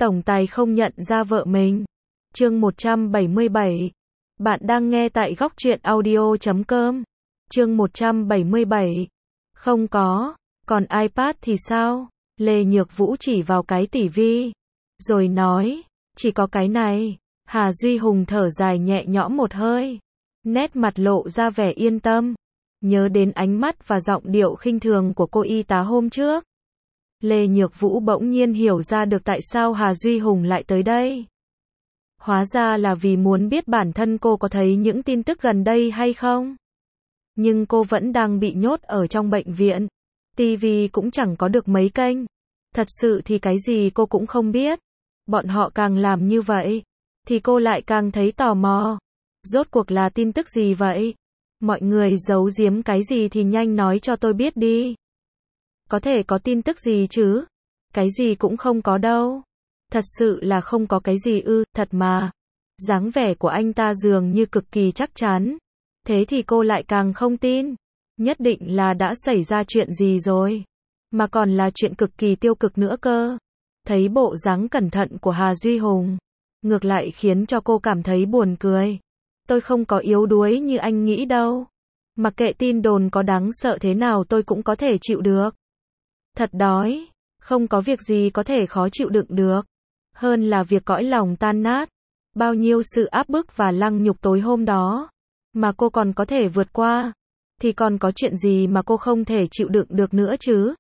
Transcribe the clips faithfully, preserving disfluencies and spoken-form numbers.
Tổng tài không nhận ra vợ mình. Chương một trăm bảy mươi bảy. Bạn đang nghe tại góc truyện audio chấm com. Chương một trăm bảy mươi bảy. Không có, còn iPad thì sao? Lê Nhược Vũ chỉ vào cái tivi, rồi nói, chỉ có cái này. Hà Duy Hùng thở dài nhẹ nhõm một hơi, nét mặt lộ ra vẻ yên tâm, nhớ đến ánh mắt và giọng điệu khinh thường của cô y tá hôm trước. Lê Nhược Vũ bỗng nhiên hiểu ra được tại sao Hà Duy Hùng lại tới đây. Hóa ra là vì muốn biết bản thân cô có thấy những tin tức gần đây hay không. Nhưng cô vẫn đang bị nhốt ở trong bệnh viện. ti vi cũng chẳng có được mấy kênh. Thật sự thì cái gì cô cũng không biết. Bọn họ càng làm như vậy, thì cô lại càng thấy tò mò. Rốt cuộc là tin tức gì vậy? Mọi người giấu giếm cái gì thì nhanh nói cho tôi biết đi. Có thể có tin tức gì chứ? Cái gì cũng không có đâu. Thật sự là không có cái gì ư, thật mà. Dáng vẻ của anh ta dường như cực kỳ chắc chắn. Thế thì cô lại càng không tin. Nhất định là đã xảy ra chuyện gì rồi. Mà còn là chuyện cực kỳ tiêu cực nữa cơ. Thấy bộ dáng cẩn thận của Hà Duy Hùng, ngược lại khiến cho cô cảm thấy buồn cười. Tôi không có yếu đuối như anh nghĩ đâu. Mặc kệ tin đồn có đáng sợ thế nào tôi cũng có thể chịu được. Thật đói, không có việc gì có thể khó chịu đựng được. Hơn là việc cõi lòng tan nát. Bao nhiêu sự áp bức và lăng nhục tối hôm đó, mà cô còn có thể vượt qua. Thì còn có chuyện gì mà cô không thể chịu đựng được nữa chứ?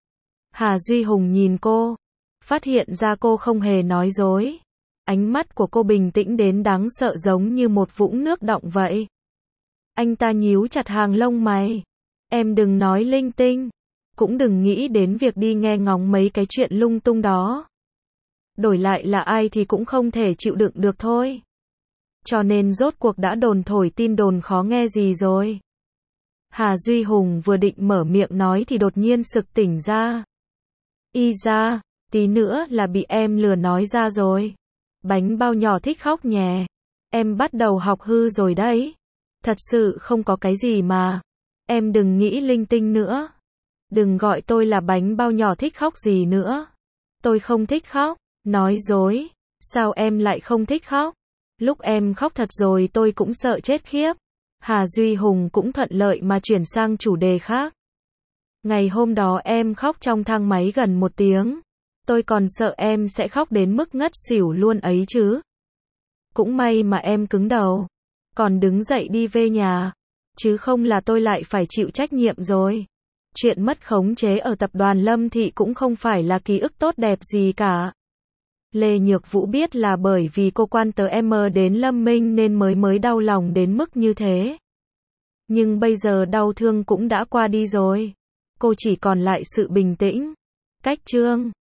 Hà Duy Hùng nhìn cô, phát hiện ra cô không hề nói dối. Ánh mắt của cô bình tĩnh đến đáng sợ giống như một vũng nước đọng vậy. Anh ta nhíu chặt hàng lông mày. Em đừng nói linh tinh. Cũng đừng nghĩ đến việc đi nghe ngóng mấy cái chuyện lung tung đó. Đổi lại là ai thì cũng không thể chịu đựng được thôi. Cho nên rốt cuộc đã đồn thổi tin đồn khó nghe gì rồi? Hà Duy Hùng vừa định mở miệng nói thì đột nhiên sực tỉnh ra. Y ra, tí nữa là bị em lừa nói ra rồi. Bánh bao nhỏ thích khóc nhè. Em bắt đầu học hư rồi đấy. Thật sự không có cái gì mà. Em đừng nghĩ linh tinh nữa. Đừng gọi tôi là bánh bao nhỏ thích khóc gì nữa. Tôi không thích khóc. Nói dối. Sao em lại không thích khóc? Lúc em khóc thật rồi tôi cũng sợ chết khiếp. Hà Duy Hùng cũng thuận lợi mà chuyển sang chủ đề khác. Ngày hôm đó em khóc trong thang máy gần một tiếng. Tôi còn sợ em sẽ khóc đến mức ngất xỉu luôn ấy chứ. Cũng may mà em cứng đầu. Còn đứng dậy đi về nhà. Chứ không là tôi lại phải chịu trách nhiệm rồi. Chuyện mất khống chế ở tập đoàn Lâm Thị cũng không phải là ký ức tốt đẹp gì cả. Lê Nhược Vũ biết là bởi vì cô quan tớ em đến Lâm Minh nên mới mới đau lòng đến mức như thế. Nhưng bây giờ đau thương cũng đã qua đi rồi. Cô chỉ còn lại sự bình tĩnh. Cách chương